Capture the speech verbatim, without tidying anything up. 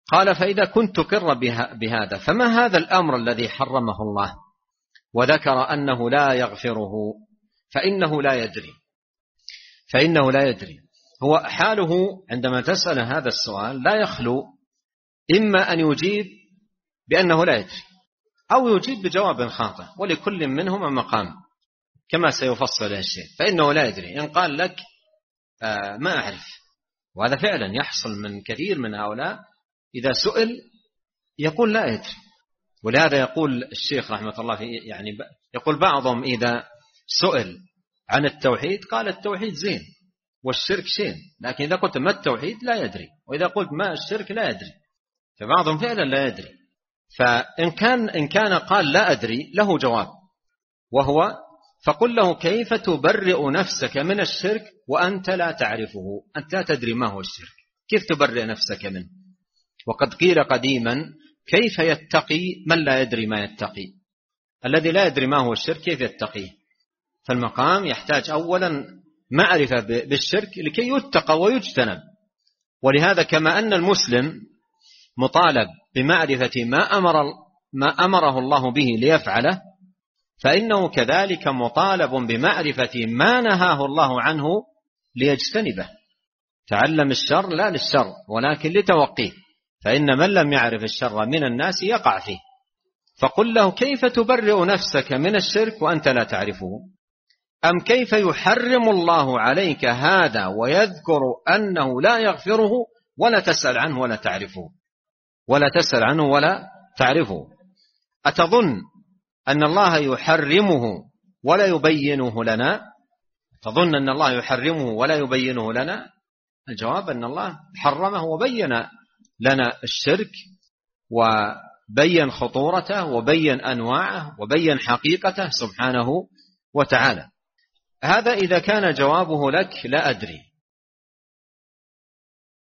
قال فإذا كنت تقر بهذا فما هذا الأمر الذي حرمه الله وذكر أنه لا يغفره؟ فإنه لا يدري فإنه لا يدري هو حاله عندما تسأل هذا السؤال لا يخلو إما أن يجيب بأنه لا يدري أو يجيب بجواب خاطئ، ولكل منهما مقام كما سيفصل الشيء. فإنه لا يدري إن قال لك آه ما أعرف، وهذا فعلا يحصل من كثير من هؤلاء إذا سئل يقول لا يدري. ولهذا يقول الشيخ رحمة الله في يعني يقول بعضهم إذا سئل عن التوحيد قال التوحيد زين والشرك شين، لكن إذا قلت ما التوحيد لا يدري، وإذا قلت ما الشرك لا يدري. فبعضهم فعلا لا يدري. فإن كان إن كان قال لا أدري له جواب، وهو فقل له كيف تبرئ نفسك من الشرك وأنت لا تعرفه؟ أنت لا تدري ما هو الشرك، كيف تبرئ نفسك منه؟ وقد قيل قديما كيف يتقي من لا يدري ما يتقي؟ الذي لا يدري ما هو الشرك كيف يتقيه؟ فالمقام يحتاج أولا معرفة بالشرك لكي يتقى ويجتنب. ولهذا كما أن المسلم مطالب بمعرفة ما أمر ما أمره الله به ليفعله، فإنه كذلك مطالب بمعرفة ما نهاه الله عنه ليجتنبه. تعلم الشر لا للشر ولكن لتوقيه، فإن من لم يعرف الشر من الناس يقع فيه. فقل له كيف تبرئ نفسك من الشرك وأنت لا تعرفه؟ أم كيف يحرم الله عليك هذا ويذكر أنه لا يغفره ولا تسأل عنه ولا تعرفه ولا تسأل عنه ولا تعرفه؟ أتظن أن الله يحرمه ولا يبينه لنا؟ تظن أن الله يحرمه ولا يبينه لنا؟ الجواب أن الله حرمه وبين لنا الشرك وبين خطورته وبين أنواعه وبين حقيقته سبحانه وتعالى. هذا إذا كان جوابه لك لا أدري.